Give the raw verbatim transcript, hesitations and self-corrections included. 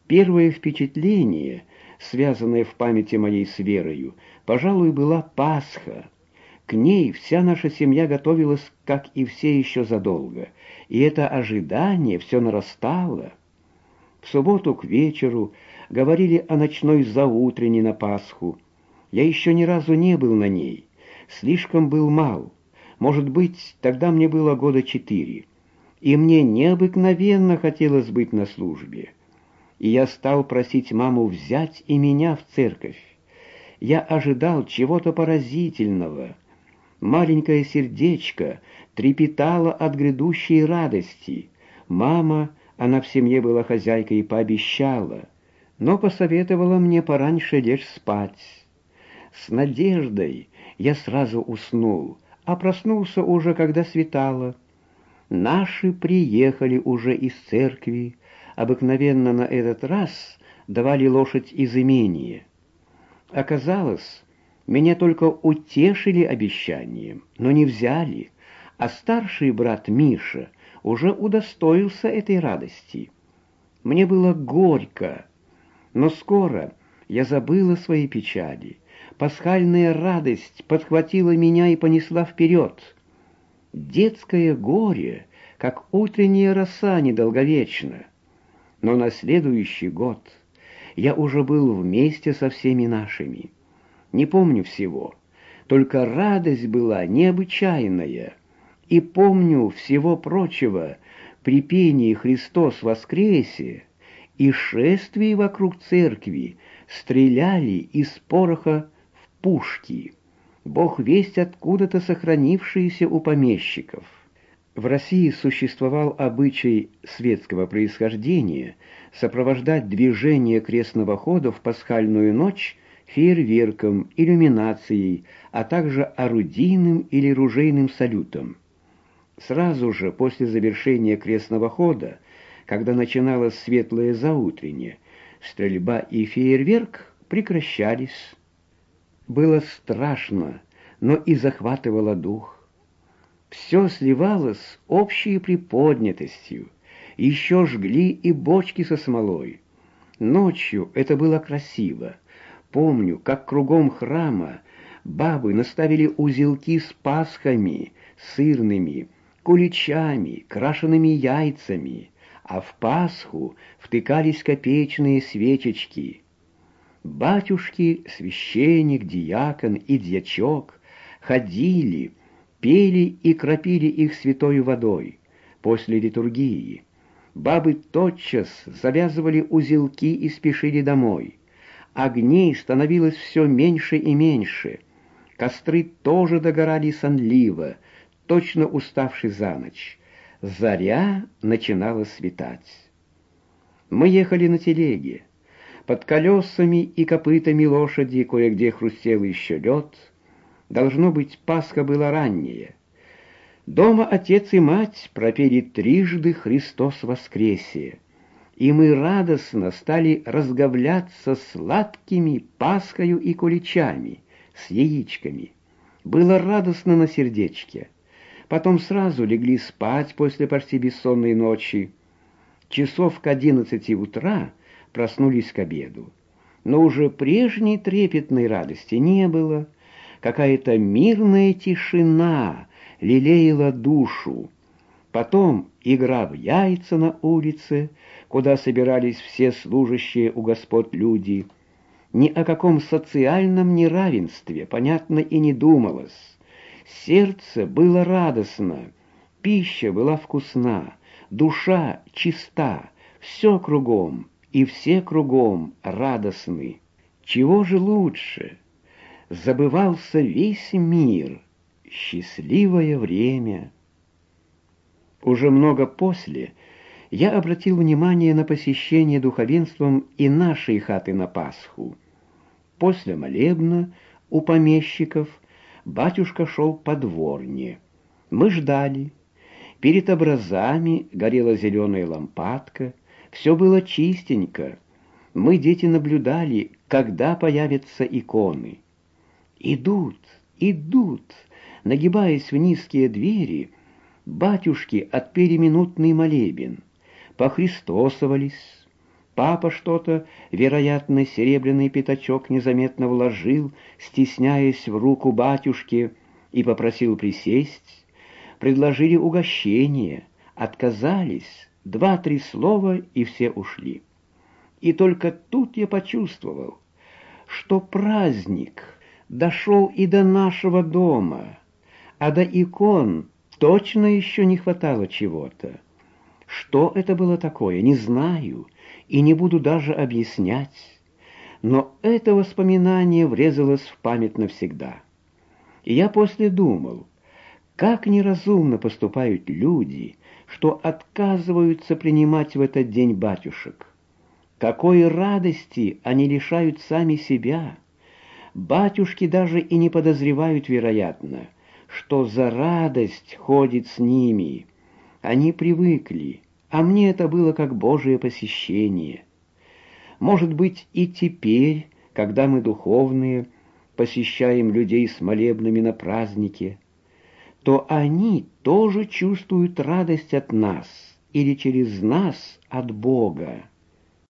Первое впечатление, связанное в памяти моей с верою, пожалуй, была Пасха. К ней вся наша семья готовилась, как и все еще задолго, и это ожидание все нарастало. В субботу к вечеру говорили о ночной заутрене на Пасху. Я еще ни разу не был на ней, слишком был мал. Может быть, тогда мне было года четыре, и мне необыкновенно хотелось быть на службе. И я стал просить маму взять и меня в церковь. Я ожидал чего-то поразительного. Маленькое сердечко трепетало от грядущей радости. Мама, она в семье была хозяйкой, пообещала, но посоветовала мне пораньше лечь спать. С надеждой я сразу уснул, а проснулся уже, когда светало. Наши приехали уже из церкви. Обыкновенно на этот раз давали лошадь из имения. Оказалось, меня только утешили обещанием, но не взяли, а старший брат Миша уже удостоился этой радости. Мне было горько, но скоро я забыла свои печали. Пасхальная радость подхватила меня и понесла вперед. Детское горе, как утренняя роса, недолговечно. Но на следующий год я уже был вместе со всеми нашими. Не помню всего, только радость была необычайная. И помню всего прочего при пении «Христос воскресе» и шествии вокруг церкви стреляли из пороха в пушки, Бог весть откуда-то сохранившиеся у помещиков. В России существовал обычай светского происхождения сопровождать движение крестного хода в пасхальную ночь фейерверком, иллюминацией, а также орудийным или ружейным салютом. Сразу же после завершения крестного хода, когда начиналось светлое заутренне, стрельба и фейерверк прекращались. Было страшно, но и захватывало дух. Все сливалось общей приподнятостью, еще жгли и бочки со смолой. Ночью это было красиво. Помню, как кругом храма бабы наставили узелки с пасхами, сырными, куличами, крашеными яйцами, а в Пасху втыкались копеечные свечечки. Батюшки, священник, диакон и дьячок ходили, пели и кропили их святой водой. После литургии бабы тотчас завязывали узелки и спешили домой. Огней становилось все меньше и меньше. Костры тоже догорали сонливо, точно уставши за ночь. Заря начинала светать. Мы ехали на телеге. Под колесами и копытами лошади кое-где хрустел еще лед. Должно быть, Пасха была ранняя. Дома отец и мать пропели трижды «Христос воскресе», и мы радостно стали разговляться сладкими пасхою и куличами, с яичками. Было радостно на сердечке. Потом сразу легли спать после почти бессонной ночи. Часов к одиннадцати утра проснулись к обеду. Но уже прежней трепетной радости не было. Какая-то мирная тишина лелеяла душу. Потом игра в яйца на улице, куда собирались все служащие у господ люди. Ни о каком социальном неравенстве, понятно, и не думалось. Сердце было радостно, пища была вкусна, душа чиста, все кругом и все кругом радостны. Чего же лучше? Забывался весь мир, счастливое время. Уже много после я обратил внимание на посещение духовенством и нашей хаты на Пасху. После молебна у помещиков батюшка шел по дворне. Мы ждали. Перед образами горела зеленая лампадка. Все было чистенько. Мы, дети, наблюдали, когда появятся иконы. Идут, идут, нагибаясь в низкие двери, батюшки отпели минутный молебен, похристосовались. Папа что-то, вероятно, серебряный пятачок незаметно вложил, стесняясь в руку батюшки, и попросил присесть. Предложили угощение, отказались, два-три слова, и все ушли. И только тут я почувствовал, что праздник дошел и до нашего дома, а до икон точно еще не хватало чего-то. Что это было такое, не знаю, и не буду даже объяснять, но это воспоминание врезалось в память навсегда. И я после думал, как неразумно поступают люди, что отказываются принимать в этот день батюшек. Какой радости они лишают сами себя. Батюшки даже и не подозревают, вероятно, что за радость ходит с ними. Они привыкли, а мне это было как Божие посещение. Может быть, и теперь, когда мы духовные, посещаем людей с молебными на празднике, то они тоже чувствуют радость от нас или через нас от Бога.